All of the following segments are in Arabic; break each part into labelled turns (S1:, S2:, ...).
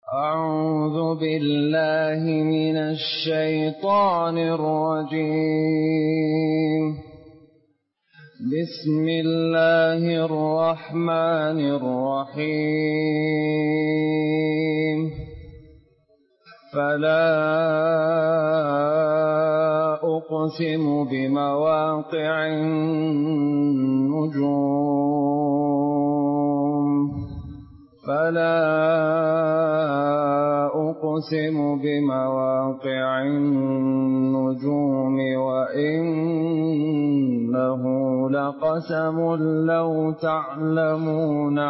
S1: أعوذ بالله من الشيطان الرجيم. بسم الله الرحمن الرحيم. فلا أقسم بمواقع النجوم فلا أقسم بمواقع النجوم وإنه لقسم لو تعلمون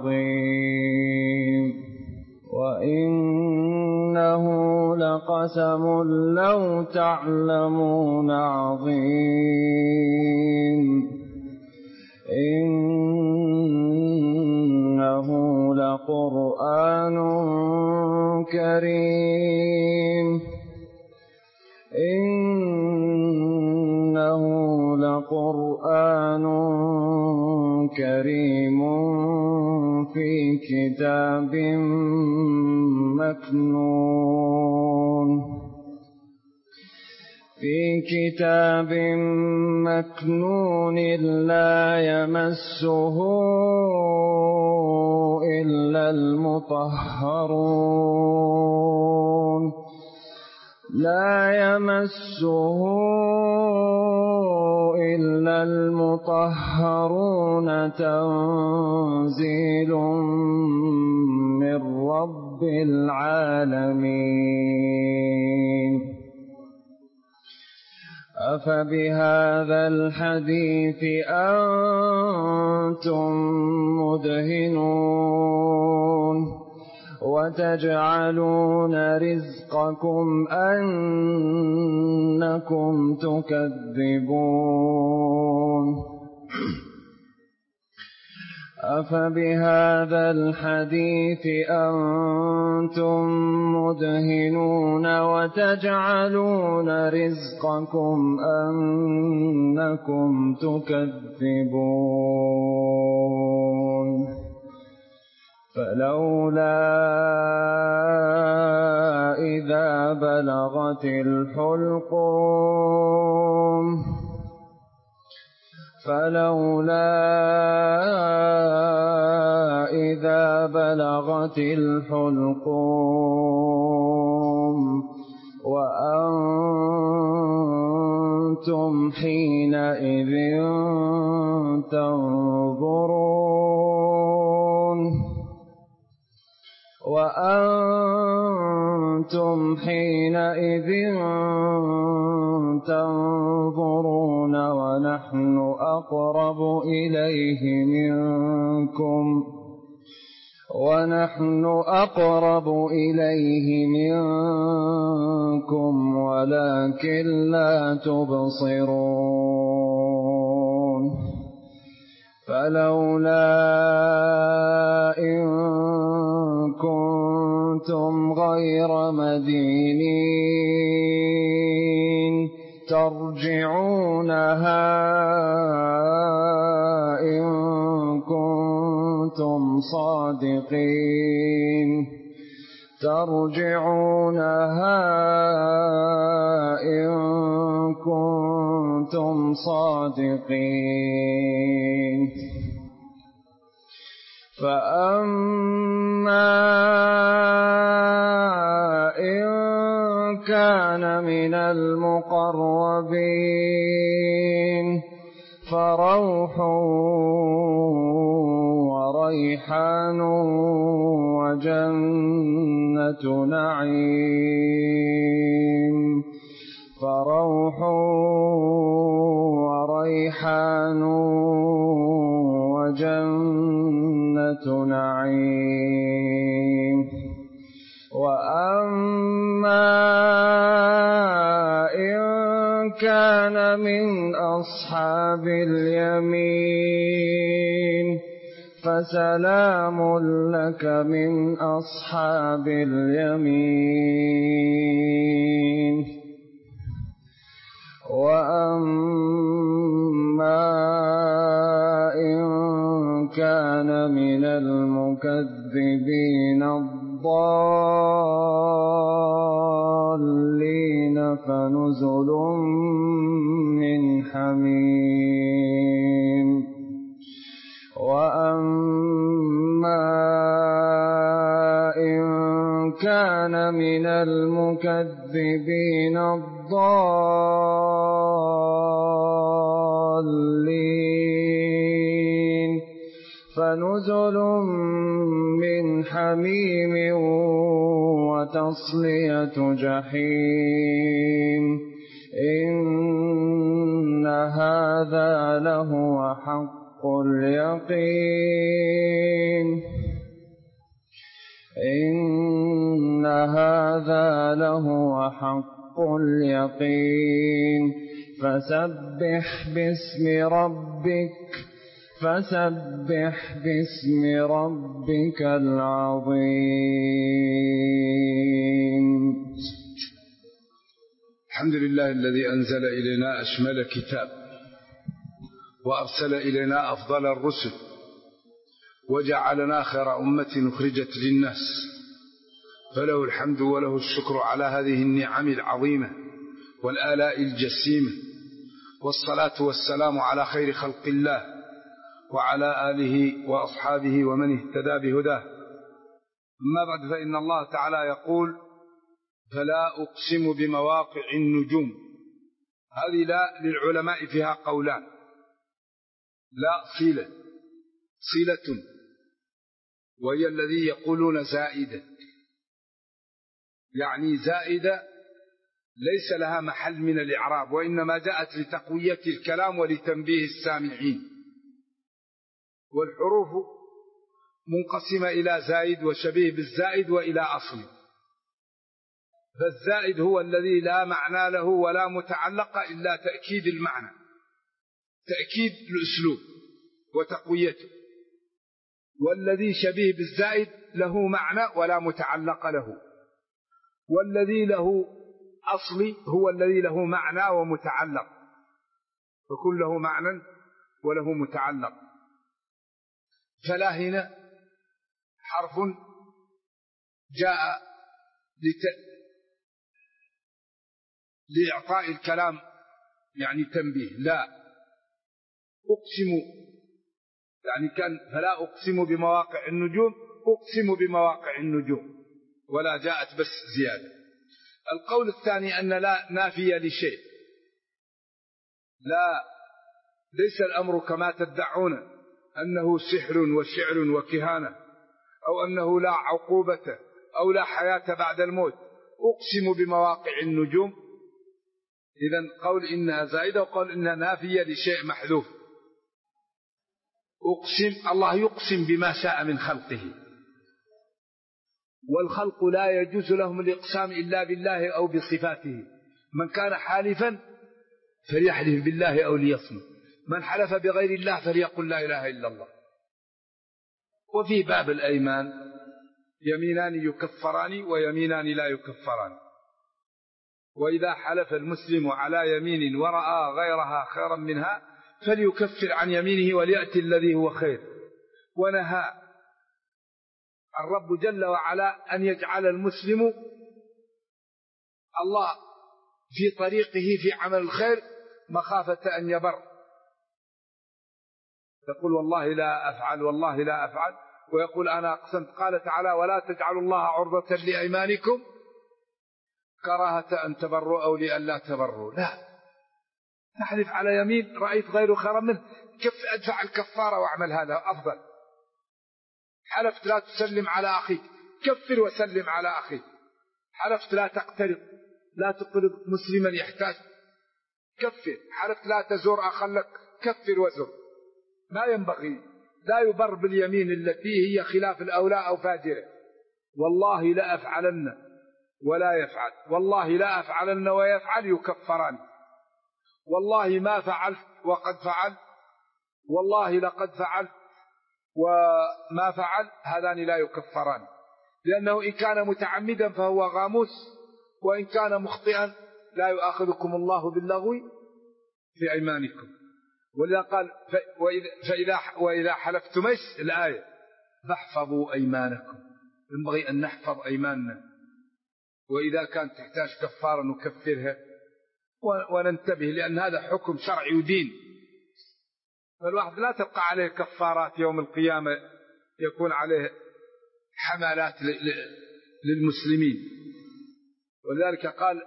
S1: عظيم وإنه لقسم لو تعلمون عظيم إنه لقرآن كريم إنه لقرآن كريم في كتاب مكنون لا يمسه إلا المطهرون تنزيل من رب العالمين. أفبهذا الحديث أنتم مدهنون وتجعلون رزقكم أنكم تكذبون. أفبهذا الحديث أنتم مدهنون وتجعلون رزقكم أنكم تكذبون. فلولا إذا بلغت الحلقوم وأنتم حينئذ تنظرون ونحن أقرب إليه منكم ولكن لا تبصرون. فلولا إن كنتم غير مدينين ترجعونها إن كنتم صادقين. فأما إن كان من المقربين فروح وريحان وجنة نعيم. وأما إن كان من أصحاب اليمين فسلام لك من أصحاب اليمين. وأما إن كان من المكذبين الضالين فنزل من حميم وأما إن كان من المكذبين الضالين فنزل من حميم وتصلية جحيم إن هذا لهو حق اليقين إن هذا لهو حق اليقين فسبح باسم ربك العظيم.
S2: الحمد لله الذي أنزل إلينا أشمل كتاب وأرسل إلينا أفضل الرسل وجعلنا خير أمة أخرجت للناس، فله الحمد وله الشكر على هذه النعم العظيمة والآلاء الجسيمة، والصلاة والسلام على خير خلق الله وعلى آله وأصحابه ومن اهتدى بهداه. أما بعد، فإن الله تعالى يقول: فلا أقسم بمواقع النجوم. هذه لا للعلماء فيها قولان: لا صلة وهي الذي يقولون زائدة، يعني زائدة ليس لها محل من الإعراب، وإنما جاءت لتقوية الكلام ولتنبيه السامعين. والحروف منقسمة إلى زائد وشبيه بالزائد وإلى أصل. فالزائد هو الذي لا معنى له ولا متعلق إلا تأكيد المعنى، تأكيد الأسلوب وتقويته. والذي شبيه بالزائد له معنى ولا متعلق له، والذي له أصلي هو الذي له معنى ومتعلق، فكل له معنى وله متعلق. فلا هنا حرف جاء لإعطاء الكلام يعني تنبيه. لا أقسم يعني كان فلا أقسم بمواقع النجوم، أقسم بمواقع النجوم، ولا جاءت بس زيادة. القول الثاني أن لا نافية لشيء، لا ليس الأمر كما تدعون أنه سحر وشعر وكهانة، أو أنه لا عقوبة أو لا حياة بعد الموت. أقسم بمواقع النجوم، إذن قول إنها زائدة وقول إنها نافية لشيء محذوف. أقسم، الله يقسم بما شاء من خلقه، والخلق لا يجوز لهم الإقسام إلا بالله أو بصفاته. من كان حالفا فليحلف بالله أو ليصمت، من حلف بغير الله فليقل لا إله إلا الله. وفي باب الأيمان يمينان يكفران ويمينان لا يكفران. وإذا حلف المسلم على يمين ورأى غيرها خيرا منها فليكفر عن يمينه وليأتي الذي هو خير. ونهى الرب جل وعلا أن يجعل المسلم الله في طريقه في عمل الخير مخافة أن يبر، يقول والله لا أفعل والله لا أفعل، ويقول أنا أقسمت. قال تعالى: ولا تجعلوا الله عرضة لأيمانكم كراهة أن تبروا أو لئلا تبروا. لا، نحلف على يمين رأيت غيره خيرا منه، كيف أدفع الكفارة وأعمل هذا أفضل. حلفت لا تسلم على أخيك، كفر وسلم على أخيك. حلفت لا تقترض، لا تقرض مسلما يحتاج، كفر. حلفت لا تزور أخا لك، كفر وزر. ما ينبغي، لا يبر باليمين التي هي خلاف الأولى أو فاجرة. والله لا أفعلن ولا يفعل، والله لا أفعلن ويفعل يكفران. والله ما فعلت وقد فعل، والله لقد فعلت وما فعل، هذان لا يكفران. لأنه إن كان متعمدا فهو غاموس، وإن كان مخطئا لا يؤاخذكم الله باللغو في أيمانكم. ولذا قال: وإذا حلفتم الآية فاحفظوا أيمانكم. ينبغي أن نحفظ أيماننا، وإذا كانت تحتاج كفارة نكفرها وننتبه، لأن هذا حكم شرعي ودين. فالواحد لا تبقى عليه كفارات يوم القيامة يكون عليه حملات للمسلمين. ولذلك قال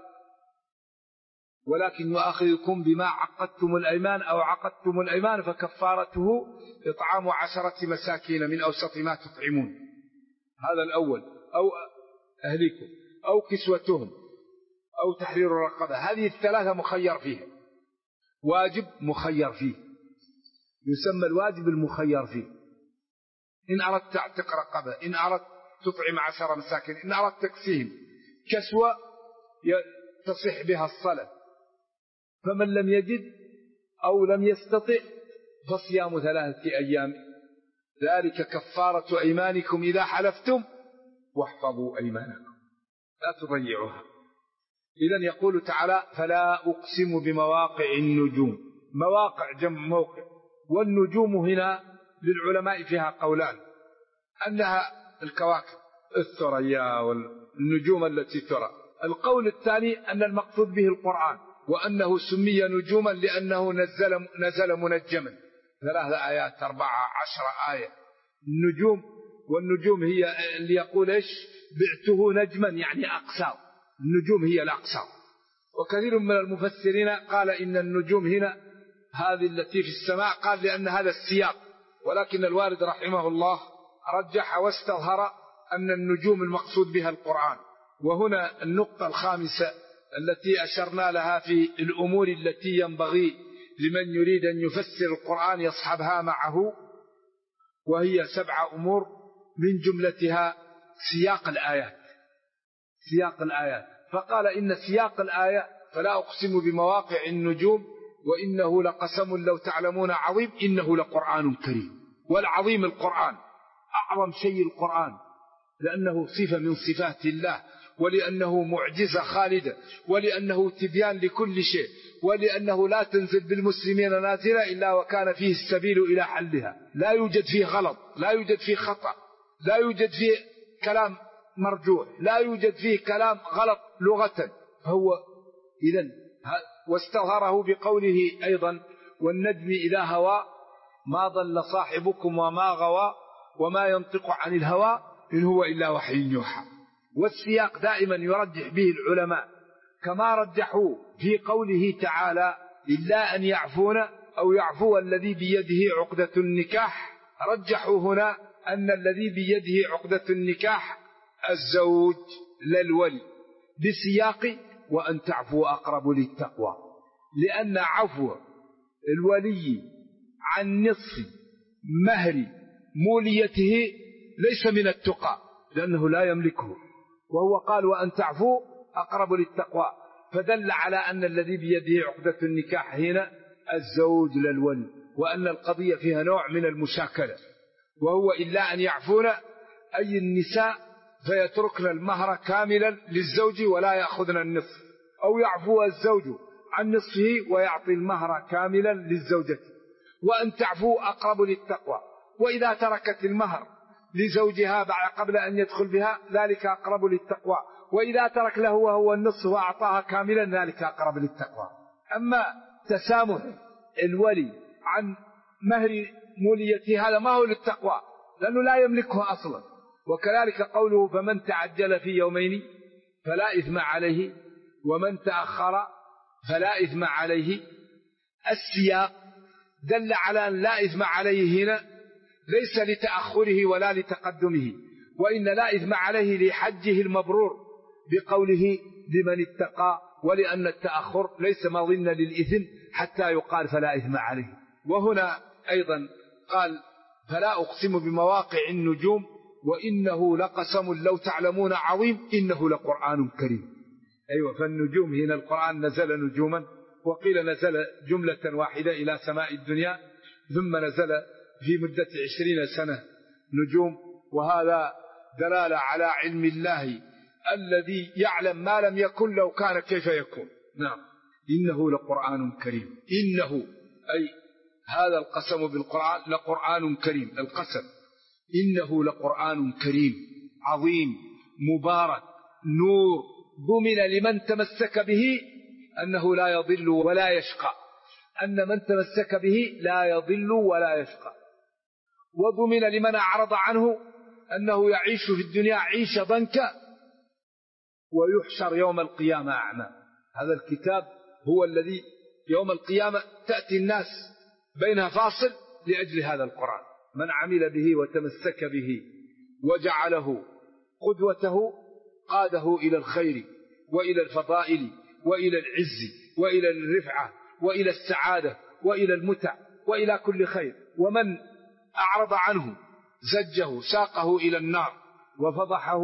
S2: ولكن يؤاخذكم بما عقدتم الأيمان أو عقدتم الأيمان فكفارته إطعام 10 مساكين من أوسط ما تطعمون. هذا الأول، أو أهليكم، أو كسوتهم، أو تحرير الرقبة. هذه الثلاثة مخير فيها، واجب مخير فيه، يسمى الواجب المخير فيه. إن أردت تعتق رقبة، إن أردت تطعم 10 مساكين، إن أردت تكسيهم. كسوة تصح بها الصلاة، فمن لم يجد أو لم يستطع فصيام 3 أيام، ذلك كفارة أيمانكم إذا حلفتم واحفظوا أيمانكم لا تضيعوها. إذن يقول تعالى فلا أقسم بمواقع النجوم. مواقع جمع موقع، والنجوم هنا للعلماء فيها قولان، أنها الكواكب الثريا والنجوم التي ترى. القول الثاني أن المقصود به القرآن، وأنه سمي نجوما لأنه نزل منجما. 3 آيات 14 آية النجوم. والنجوم هي اللي يقول إيش بعته نجما يعني أقسام، النجوم هي الأقسام. وكثير من المفسرين قال إن النجوم هنا هذه التي في السماء، قال لأن هذا السياق، ولكن الوارد رحمه الله رجح واستظهر أن النجوم المقصود بها القرآن. وهنا النقطة الخامسة التي أشرنا لها في الأمور التي ينبغي لمن يريد أن يفسر القرآن يصحبها معه، وهي 7 أمور من جملتها سياق الآيات. سياق الآيات، فقال إن سياق الآية فلا أقسم بمواقع النجوم وإنه لقسم لو تعلمون عظيم إنه لقرآن كريم. والعظيم القرآن، أعظم شيء القرآن، لأنه صفة من صفات الله، ولأنه معجزة خالدة، ولأنه تبيان لكل شيء، ولأنه لا تنزل بالمسلمين نازلة إلا وكان فيه السبيل إلى حلها. لا يوجد فيه غلط، لا يوجد فيه خطأ، لا يوجد فيه كلام مرجوح، لا يوجد فيه كلام غلط لغة. فهو إذن واستظهره بقوله أيضا والنجم إذا هوى ما ضل صاحبكم وما غوى وما ينطق عن الهوى إن هو إلا وحي يوحى. والسياق دائما يرجح به العلماء، كما رجحوا في قوله تعالى إلا أن يعفون أو يعفو الذي بيده عقدة النكاح. رجحوا هنا أن الذي بيده عقدة النكاح الزوج لا الولي، بسياق وأن تعفو أقرب للتقوى، لأن عفو الولي عن نصف مهر موليته ليس من التقى، لأنه لا يملكه، وهو قال وأن تعفو أقرب للتقوى، فدل على أن الذي بيده عقدة النكاح هنا الزوج لا الولي، وأن القضية فيها نوع من المشاكلة. وهو إلا أن يعفون أي النساء فيتركن المهر كاملا للزوج ولا يأخذن النصف، أو يعفو الزوج عن نصفه ويعطي المهر كاملا للزوجة. وأن تعفو أقرب للتقوى، وإذا تركت المهر لزوجها قبل أن يدخل بها ذلك أقرب للتقوى، وإذا ترك له وهو النصف وأعطاها كاملا ذلك أقرب للتقوى. أما تسامح الولي عن مهر موليته هذا ما هو للتقوى، لأنه لا يملكه أصلا. وكذلك قوله فمن تعجل في يومين فلا إثم عليه ومن تأخر فلا إثم عليه. السياق دل على أن لا إثم عليه هنا ليس لتأخره ولا لتقدمه، وإن لا إثم عليه لحجه المبرور بقوله لمن اتقى، ولأن التأخر ليس مظن للإثم حتى يقال فلا إثم عليه. وهنا أيضا قال فلا أقسم بمواقع النجوم وإنه لقسم لو تعلمون عظيم إنه لقرآن كريم. أيوة، فالنجوم هنا القرآن نزل نجوما، وقيل نزل جملة واحدة إلى سماء الدنيا، ثم نزل في مدة 20 سنة نجوم، وهذا دلالة على علم الله الذي يعلم ما لم يكن لو كان كيف يكون. نعم، إنه لقرآن كريم. إنه أي هذا القسم بالقرآن لقرآن كريم، القسم إنه لقرآن كريم عظيم مبارك نور، ضمن لمن تمسك به أنه لا يضل ولا يشقى، أن من تمسك به لا يضل ولا يشقى. وضمن لمن أعرض عنه أنه يعيش في الدنيا عيشة ضنكا ويحشر يوم القيامة أعمى. هذا الكتاب هو الذي يوم القيامة تأتي الناس بينها فاصل لأجل هذا القرآن. من عمل به وتمسك به وجعله قدوته قاده إلى الخير وإلى الفضائل وإلى العز وإلى الرفعة وإلى السعادة وإلى المتع وإلى كل خير. ومن أعرض عنه زجه ساقه إلى النار وفضحه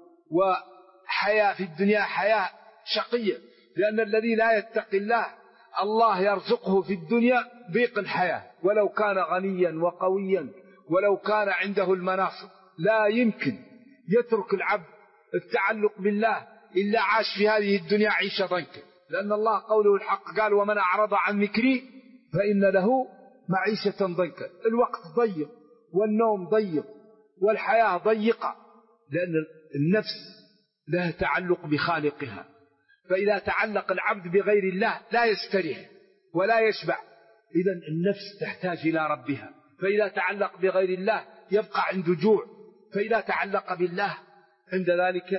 S2: وحياة في الدنيا حياة شقية، لأن الذي لا يتقي الله يرزقه في الدنيا ضيق الحياة، ولو كان غنيا وقويا ولو كان عنده المناصب لا يمكن يترك العبد التعلق بالله إلا عاش في هذه الدنيا عيشة ضنكا، لأن الله قوله الحق قال ومن أعرض عن ذكري فإن له معيشة ضنكا. الوقت ضيق والنوم ضيق والحياة ضيقة، لأن النفس لها تعلق بخالقها، فإذا تعلق العبد بغير الله لا يستريح ولا يشبع. إذن النفس تحتاج إلى ربها، فإذا تعلق بغير الله يبقى عنده جوع، فإذا تعلق بالله عند ذلك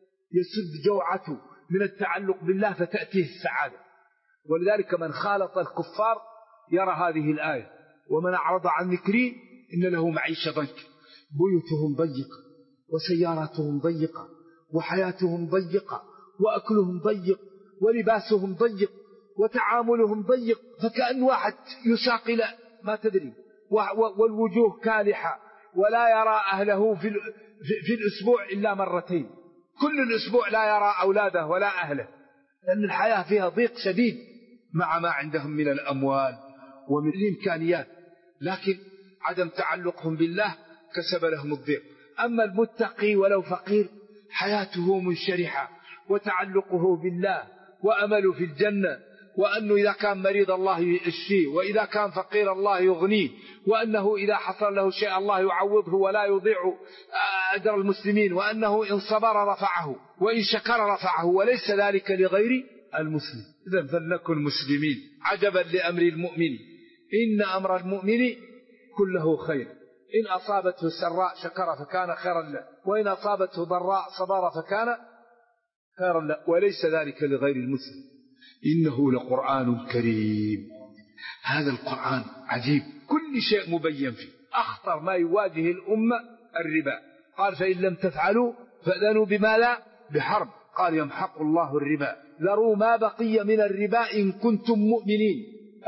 S2: يسد جوعته من التعلق بالله فتأتيه السعادة. ولذلك من خالط الكفار يرى هذه الآية ومن أعرض عن ذكري إن له معيشة ضنكا، بيوتهم ضيقة وسياراتهم ضيقة وحياتهم ضيقة وأكلهم ضيق ولباسهم ضيق وتعاملهم ضيق، فكأن واحد يساق إلى ما تدري، والوجوه كالحة ولا يرى أهله في الأسبوع إلا مرتين، كل الأسبوع لا يرى أولاده ولا أهله، لأن الحياة فيها ضيق شديد مع ما عندهم من الأموال ومن الإمكانيات، لكن عدم تعلقهم بالله كسب لهم الضيق. أما المتقي ولو فقير حياته منشرحة وتعلقه بالله وأمله في الجنة، وأنه إذا كان مريض الله يشفيه، وإذا كان فقير الله يغنيه، وأنه إذا حصل له شيء الله يعوضه ولا يضيع أجر المسلمين، وأنه إن صبر رفعه وإن شكر رفعه، وليس ذلك لغير المسلم. إذن فلنكن مسلمين. عجبا لأمر المؤمن إن أمر المؤمن كله خير، إن أصابته سراء شكر فكان خيرا له، وإن أصابته ضراء صبر فكان خيرا له، وليس ذلك لغير المسلم. إنه لقرآن كريم. هذا القرآن عجيب، كل شيء مبين فيه. أخطر ما يواجه الأمة الربا، قال فإن لم تفعلوا فأذنوا بما لا بحرب، قال يمحق الله الربا ذروا ما بقي من الربا إن كنتم مؤمنين.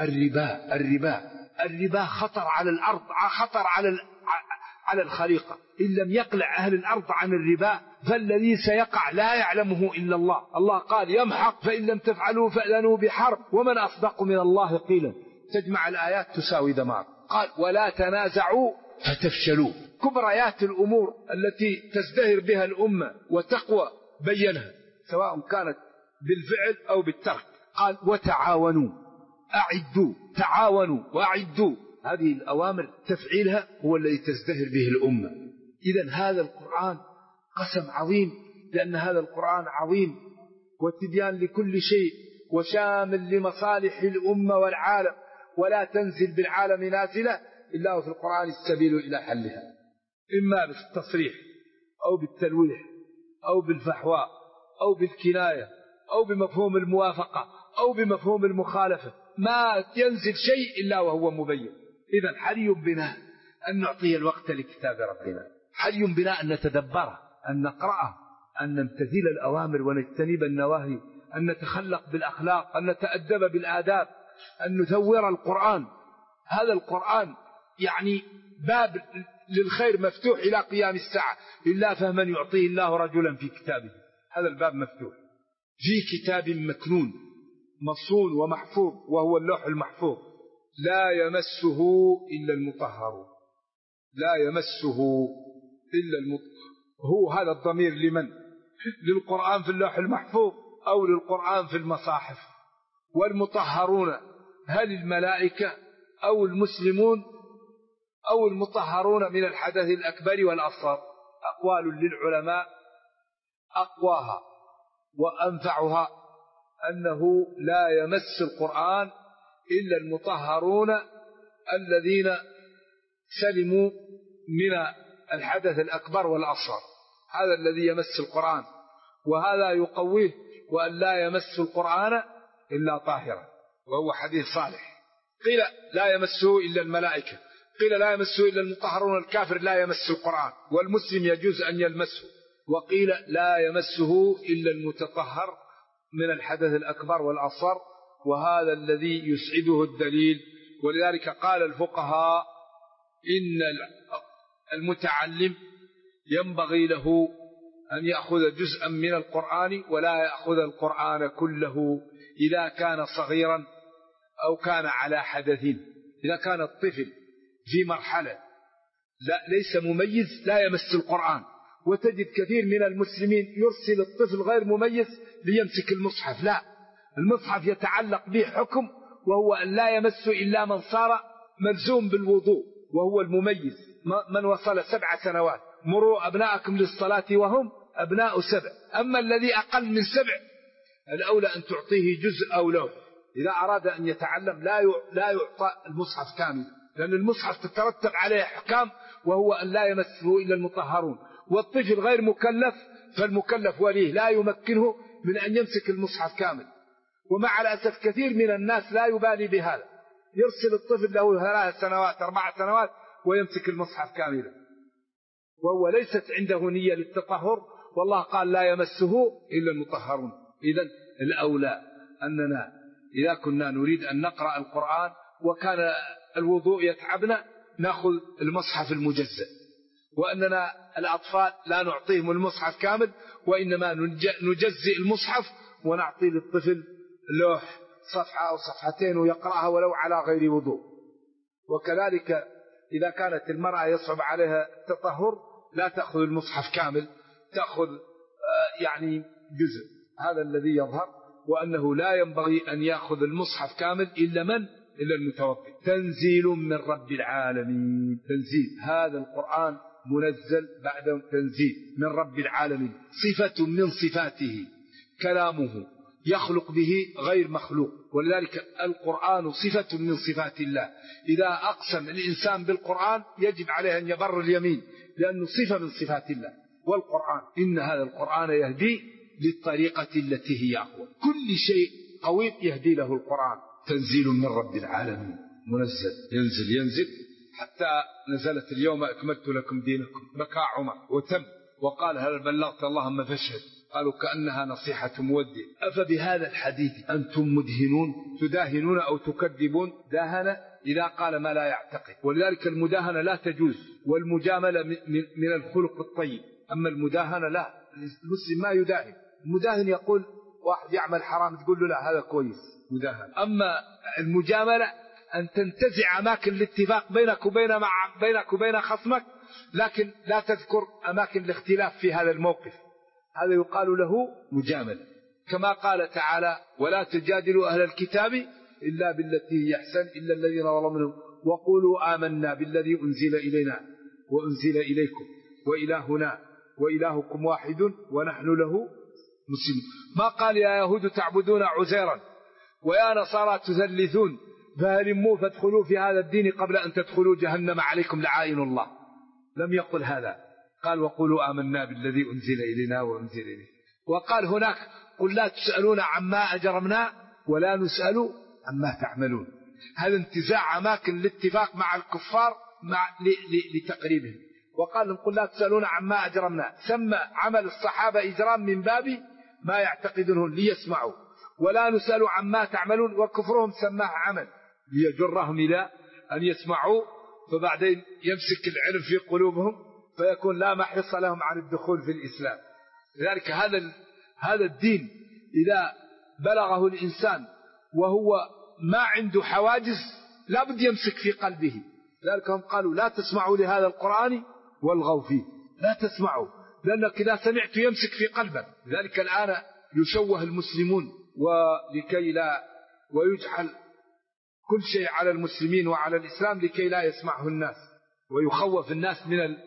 S2: الربا خطر على الأرض، خطر على الخليقة. إن لم يقلع أهل الأرض عن الربا فالذي سيقع لا يعلمه إلا الله. الله قال يمحق فإن لم تفعلوا فأذنوا بحرب ومن أصدق من الله قيلا. تجمع الآيات تساوي دمار. قال ولا تنازعوا فتفشلوا. كبريات الأمور التي تزدهر بها الأمة وتقوى بينها، سواء كانت بالفعل أو بالترك. قال وتعاونوا، أعدوا، تعاونوا وأعدوا. هذه الأوامر تفعيلها هو الذي تزدهر به الأمة. إذن هذا القرآن قسم عظيم، لأن هذا القرآن عظيم وتبيان لكل شيء وشامل لمصالح الأمة والعالم، ولا تنزل بالعالم نازلة إلا وفي القرآن السبيل إلى حلها، إما بالتصريح أو بالتلويح أو بالفحواء أو بالكناية أو بمفهوم الموافقة أو بمفهوم المخالفة، ما ينزل شيء إلا وهو مبين. إذن حري بنا أن نعطي الوقت لكتاب ربنا، حري بنا أن نتدبره، أن نقرأه، أن نمتثل الأوامر ونجتنب النواهي، أن نتخلق بالأخلاق، أن نتأدب بالآداب، أن نثور القرآن. هذا القرآن يعني باب للخير مفتوح إلى قيام الساعة، إلا فهما يعطيه الله رجلا في كتابه. هذا الباب مفتوح في كتاب مكنون مصون ومحفوظ، وهو اللوح المحفوظ، لا يمسه إلا المطهرون. لا يمسه إلا المطهرون. هو هذا الضمير لمن؟ للقرآن في اللوح المحفوظ أو للقرآن في المصاحف؟ والمطهرون هل الملائكة أو المسلمون أو المطهرون من الحدث الأكبر والأصغر؟ أقوال للعلماء أقواها وأنفعها أنه لا يمس القرآن إلا المطهرون الذين سلموا من الحدث الأكبر والأصغر، هذا الذي يمس القرآن، وهذا يقويه، وأن لا يمس القرآن إلا طاهرا، وهو حديث صالح. قيل لا يمسه إلا الملائكة، قيل لا يمسه إلا المطهرون، الكافر لا يمس القرآن، والمسلم يجوز أن يلمسه، وقيل لا يمسه إلا المتطهر من الحدث الأكبر والأصغر، وهذا الذي يسعده الدليل. ولذلك قال الفقهاء إن المتعلم ينبغي له أن يأخذ جزءا من القرآن ولا يأخذ القرآن كله إذا كان صغيرا أو كان على حدث. إذا كان الطفل في مرحلة ليس مميز لا يمس القرآن، وتجد كثير من المسلمين يرسل الطفل غير مميز ليمسك المصحف، لا، المصحف يتعلق به حكم، وهو أن لا يمس إلا من صار ملزوم بالوضوء وهو المميز، من وصل 7 سنوات. مروا أبناءكم للصلاة وهم أبناء 7. أما الذي أقل من 7 الأولى أن تعطيه جزء أو لوح. إذا أراد أن يتعلم لا يعطى المصحف كامل، لأن المصحف تترتب عليه أحكام، وهو أن لا يمسه إلا المطهرون. والطفل غير مكلف، فالمكلف وليه لا يمكنه من أن يمسك المصحف كامل. ومع الأسف كثير من الناس لا يبالي بهذا، يرسل الطفل له 3 سنوات 4 سنوات ويمسك المصحف كاملا، وهو ليست عنده نية للتطهر، والله قال لا يمسه إلا المطهرون. إذن الأولى أننا إذا كنا نريد أن نقرأ القرآن وكان الوضوء يتعبنا نأخذ المصحف المجزأ، وأننا الأطفال لا نعطيهم المصحف كامل، وإنما نجزئ المصحف ونعطي للطفل لوح 1 أو 2 ويقرأها ولو على غير وضوء. وكذلك إذا كانت المرأة يصعب عليها التطهر لا تأخذ المصحف كامل، تأخذ يعني جزء. هذا الذي يظهر، وأنه لا ينبغي أن يأخذ المصحف كامل إلا المتوضئ. تنزيل من رب العالمين. تنزيل، هذا القرآن منزل بعد تنزيل من رب العالمين، صفة من صفاته، كلامه يخلق به غير مخلوق، ولذلك القرآن صفة من صفات الله. إذا أقسم الإنسان بالقرآن يجب عليه أن يبر اليمين، لأنه صفة من صفات الله. والقرآن إن هذا القرآن يهدي للطريقة التي هي أقوى، كل شيء قوي يهدي له القرآن. تنزيل من رب العالمين، منزل، ينزل حتى نزلت اليوم أكملت لكم دينكم. بكى عمر وتم وقال هل بلغت اللهم فاشهد؟ قالوا كأنها نصيحة مودع. أفبهذا الحديث أنتم مدهنون، تداهنون أو تكذبون؟ داهن إذا قال ما لا يعتقد، ولذلك المداهنة لا تجوز، والمجاملة من الخلق الطيب. أما المداهنة لا، المسلم ما يداهن. المداهن يقول واحد يعمل حرام تقول له لا هذا كويس، مداهن. أما المجاملة أن تنتزع أماكن الاتفاق بينك وبين خصمك، لكن لا تذكر أماكن الاختلاف في هذا الموقف، هذا يقال له مجاملة. كما قال تعالى ولا تجادلوا أهل الكتاب إلا بالتي هي أحسن إلا الذين ظلموا منهم وقولوا آمنا بالذي أنزل إلينا وأنزل إليكم وإلهنا وإلهكم واحد ونحن له مسلمون. ما قال يا يهود تعبدون عزيرا ويا نصارى تثلثون فهلموا فادخلوا في هذا الدين قبل أن تدخلوا جهنم عليكم لعائن الله، لم يقل هذا، قال وقولوا آمنا بالذي أنزل إلينا وأنزل إليه. وقال هناك قل لا تسألون عما أجرمنا ولا نسأل عما تعملون. هذا انتزاع أماكن الاتفاق مع الكفار لتقريبهم. وقال قل لا تسألون عما أجرمنا، سمى عمل الصحابة إجرام من باب ما يعتقدونه ليسمعوا، ولا نسأل عما تعملون وكفرهم سماه عمل ليجرهم إلى أن يسمعوا، فبعدين يمسك العلم في قلوبهم فيكون لا محرص لهم عن الدخول في الإسلام. لذلك هذا الدين إذا بلغه الإنسان وهو ما عنده حواجز لا بد يمسك في قلبه. لذلك هم قالوا لا تسمعوا لهذا القرآن والغوا فيه، لا تسمعوا، لأنك إذا سمعت يمسك في قلبك. لذلك الآن يشوه المسلمون ولكي لا ويجعل كل شيء على المسلمين وعلى الإسلام لكي لا يسمعه الناس، ويخوف الناس من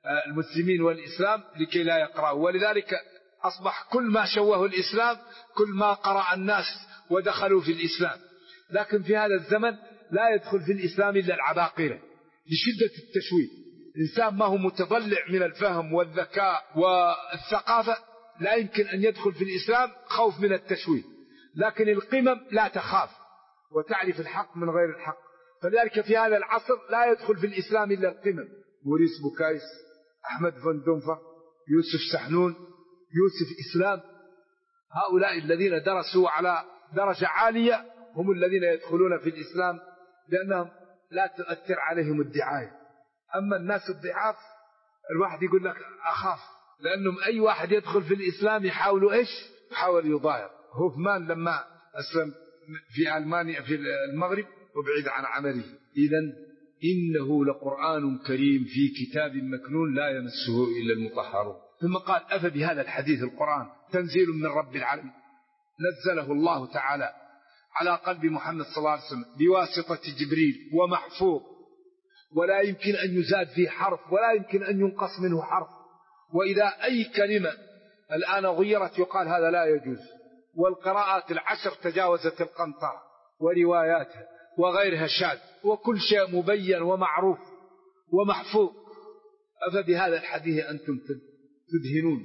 S2: المسلمين والإسلام لكي لا يقرأوا. ولذلك أصبح كل ما شوه الإسلام كل ما قرأ الناس ودخلوا في الإسلام. لكن في هذا الزمن لا يدخل في الإسلام إلا العباقرة لشدة التشويه. الإنسان ما هو متضلع من الفهم والذكاء والثقافة لا يمكن أن يدخل في الإسلام خوف من التشويه. لكن القمم لا تخاف وتعرف الحق من غير الحق. فلذلك في هذا العصر لا يدخل في الإسلام إلا القمم. موريس بوكايس، أحمد فان دونفا، يوسف سحنون، يوسف إسلام، هؤلاء الذين درسوا على درجة عالية هم الذين يدخلون في الإسلام لأنهم لا تؤثر عليهم الدعاية. أما الناس الضعاف الواحد يقول لك أخاف، لأنهم أي واحد يدخل في الإسلام يحاولوا إيش؟ يحاول يضايق. هوفمان لما أسلم في ألمانيا في المغرب وبعيد عن عمله. إذن إنه لقرآن كريم في كتاب مكنون لا يمسه إلا المطهرون. ثم قال أفبهذا الحديث القرآن تنزيل من رب العالمين نزله الله تعالى على قلب محمد صلى الله عليه وسلم بواسطة جبريل ومحفوظ، ولا يمكن أن يزاد فيه حرف ولا يمكن أن ينقص منه حرف. وإذا أي كلمة الآن غيرت يقال هذا لا يجوز. والقراءات 10 تجاوزت القنطرة ورواياتها وغيرها شاذ، وكل شيء مبين ومعروف ومحفوظ. أفبهذا الحديث أنتم تدهنون،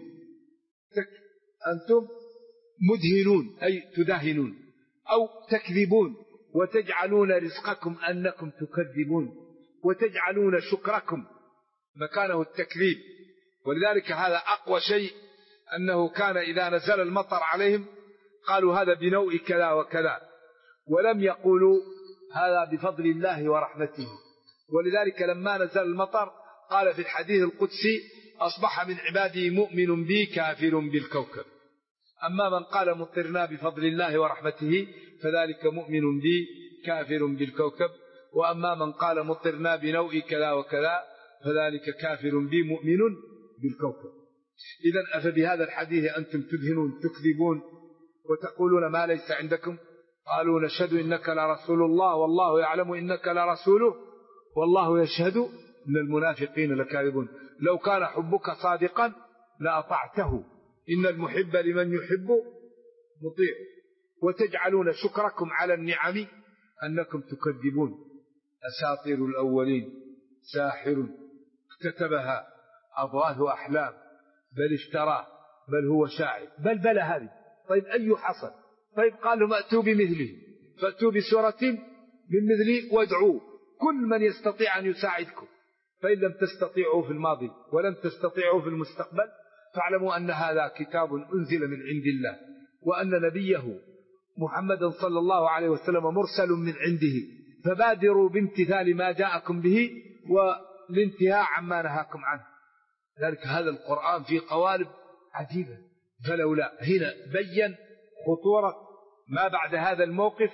S2: أنتم مدهنون أي تدهنون أو تكذبون، وتجعلون رزقكم أنكم تكذبون، وتجعلون شكركم مكانه التكذيب. ولذلك هذا أقوى شيء، أنه كان إذا نزل المطر عليهم قالوا هذا بنوء كذا وكذا، ولم يقولوا هذا بفضل الله ورحمته. ولذلك لما نزل المطر قال في الحديث القدسي أصبح من عبادي مؤمن بي كافر بالكوكب. أما من قال مطرنا بفضل الله ورحمته فذلك مؤمن بي كافر بالكوكب، وأما من قال مطرنا بنوء كذا وكذا فذلك كافر بي مؤمن بالكوكب. إذن أفبهذا الحديث أنتم تدهنون تكذبون وتقولون ما ليس عندكم؟ قالوا نشهد إنك لرسول الله والله يعلم إنك لرسوله والله يشهد إن المنافقين لكاذبون. لو كان حبك صادقا لأطعته إن المحب لمن يحب مطيع. وتجعلون شكركم على النعم أنكم تكذبون. أساطير الأولين ساحر اكتتبها أضغاث أحلام بل اشتراه بل هو شاعر بل هذه. طيب أي حصل؟ طيب قالوا أتوا بمثله فأتوا بسورة من مثله وادعوا كل من يستطيع أن يساعدكم، فإن لم تستطيعوا في الماضي ولم تستطيعوا في المستقبل فاعلموا أن هذا كتاب أنزل من عند الله، وأن نبيه محمد صلى الله عليه وسلم مرسل من عنده، فبادروا بامتثال ما جاءكم به والانتهاء عما نهاكم عنه. ذلك هذا القرآن في قوالب عجيبة. فلولا هنا بين خطورة ما بعد هذا الموقف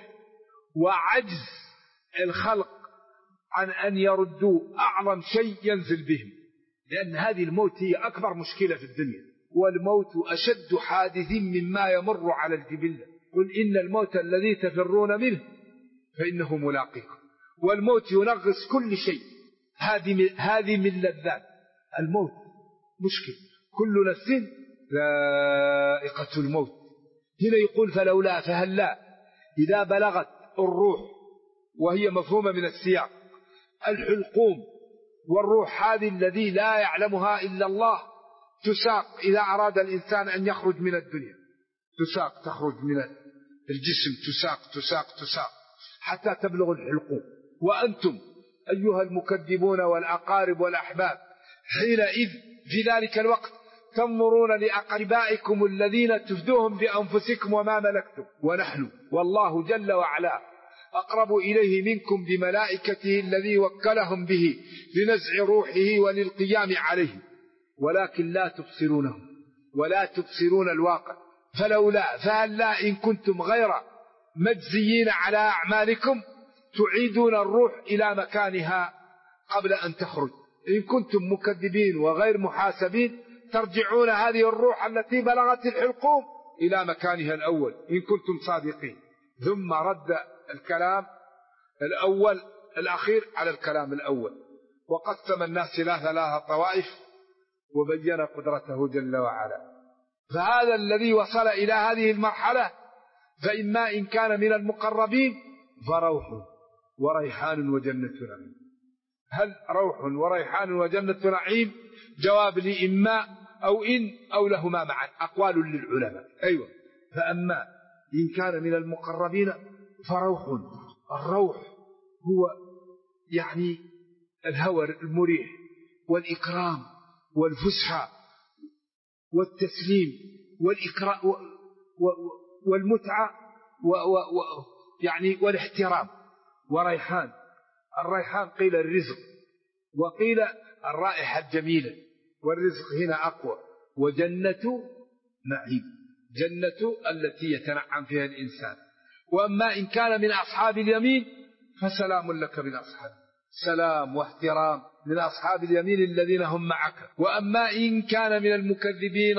S2: وعجز الخلق عن أن يردوا أعظم شيء ينزل بهم، لأن هذه الموت هي أكبر مشكلة في الدنيا، والموت أشد حادث مما يمر على الجبلة. قل إن الموت الذي تفرون منه فإنه ملاقيكم. والموت ينغص كل شيء. هذه من لذات الموت مشكل. كل نفس ذائقة الموت. هنا يقول فلولا فهلا إذا بلغت الروح، وهي مفهومة من السياق، الحلقوم والروح هذه الذي لا يعلمها إلا الله تساق إذا أراد الإنسان أن يخرج من الدنيا، تساق تخرج من الجسم، تساق حتى تبلغ الحلقوم. وأنتم أيها المكذبون والأقارب والأحباب حينئذ في ذلك الوقت تنظرون لأقربائكم الذين تفدوهم بأنفسكم وما ملكتم، ونحن والله جل وعلا أقرب إليه منكم بملائكته الذي وكلهم به لنزع روحه وللقيام عليه، ولكن لا تبصرونه ولا تبصرون الواقع. فلولا فهلا إن كنتم غير مجزيين على أعمالكم تعيدون الروح إلى مكانها قبل أن تخرج. إن كنتم مكذبين وغير محاسبين ترجعون هذه الروح التي بلغت الحلقوم إلى مكانها الأول إن كنتم صادقين. ثم رد الكلام الأول الأخير على الكلام الأول، وقسم الناس إلى 3 طوائف وبين قدرته جل وعلا. فهذا الذي وصل إلى هذه المرحلة فإما إن كان من المقربين فروح وريحان وجنة نعيم. هل روح وريحان وجنة نعيم؟ جواب لإما أو إن أو لهما معا، أقوال للعلماء. أيوة. فأما إن كان من المقربين فروح. الروح هو يعني الهوى المريح والإكرام والفسحة والتسليم والإكرام والمتعة يعني والاحترام. وريحان، الريحان قيل الرزق وقيل الرائحة الجميلة، والرزق هنا أقوى. وجنة نعيم، جنة التي يتنعم فيها الإنسان. وأما إن كان من أصحاب اليمين فسلام لك من أصحاب، سلام واحترام من أصحاب اليمين الذين هم معك. وأما إن كان من المكذبين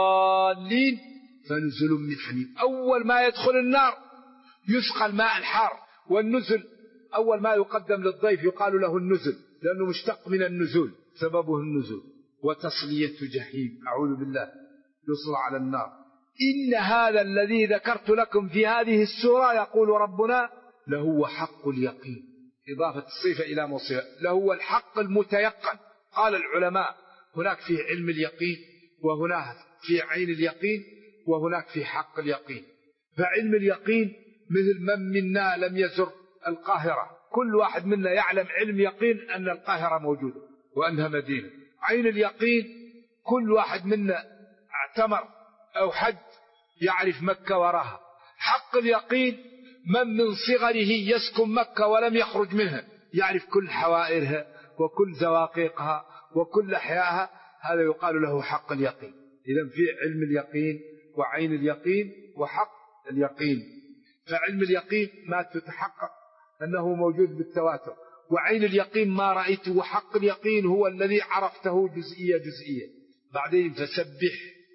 S2: الضالين فنزل من حميم. أول ما يدخل النار يسقى الماء الحار، والنزل أول ما يقدم للضيف يقال له النزل، لأنه مشتق من النزول، سببه النزول. وتصلية جحيم، أعوذ بالله، يصل على النار. إن هذا الذي ذكرت لكم في هذه السورة يقول ربنا لهو حق اليقين، إضافة الصفة إلى موصفه، لهو الحق المتيقن. قال العلماء هناك في علم اليقين، وهناك في عين اليقين، وهناك في حق اليقين. فعلم اليقين مثل من منا لم يزر القاهرة، كل واحد منا يعلم علم يقين أن القاهرة موجودة وأنها مدينة. عين اليقين كل واحد منا اعتمر أو حج يعرف مكة وراها. حق اليقين من صغره يسكن مكة ولم يخرج منها، يعرف كل حوائرها وكل زواقيقها وكل أحيائها، هذا يقال له حق اليقين. إذن في علم اليقين وعين اليقين وحق اليقين. فعلم اليقين ما تتحقق أنه موجود بالتواتر، وعين اليقين ما رأيته، وحق اليقين هو الذي عرفته جزئية جزئية. بعدين فسبح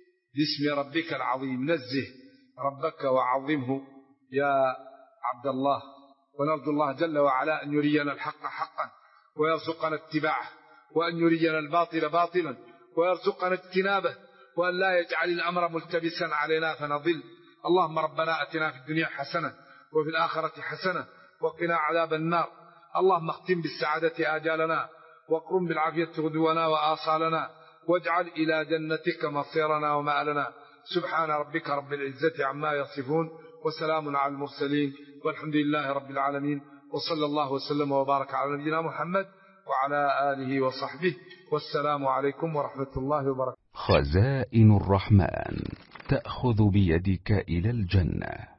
S2: باسم ربك العظيم، نزه ربك وعظمه يا عبد الله. ونرجو الله جل وعلا أن يرينا الحق حقا ويرزقنا اتباعه، وأن يرينا الباطل باطلا ويرزقنا اجتنابه، وأن لا يجعل الأمر ملتبسا علينا فنضل. اللهم ربنا أتنا في الدنيا حسنة وفي الآخرة حسنة وقنا عذاب النار. اللهم اختم بالسعادة آجالنا، واقرم بالعافية غدونا وآصالنا، واجعل إلى جنتك مصيرنا ومآلنا. سبحان ربك رب العزة عما يصفون، وسلام على المرسلين، والحمد لله رب العالمين. وصلى الله وسلم وبارك على نبينا محمد وعلى آله وصحبه، والسلام عليكم ورحمة الله وبركاته.
S3: خزائن الرحمن تأخذ بيدك إلى الجنة.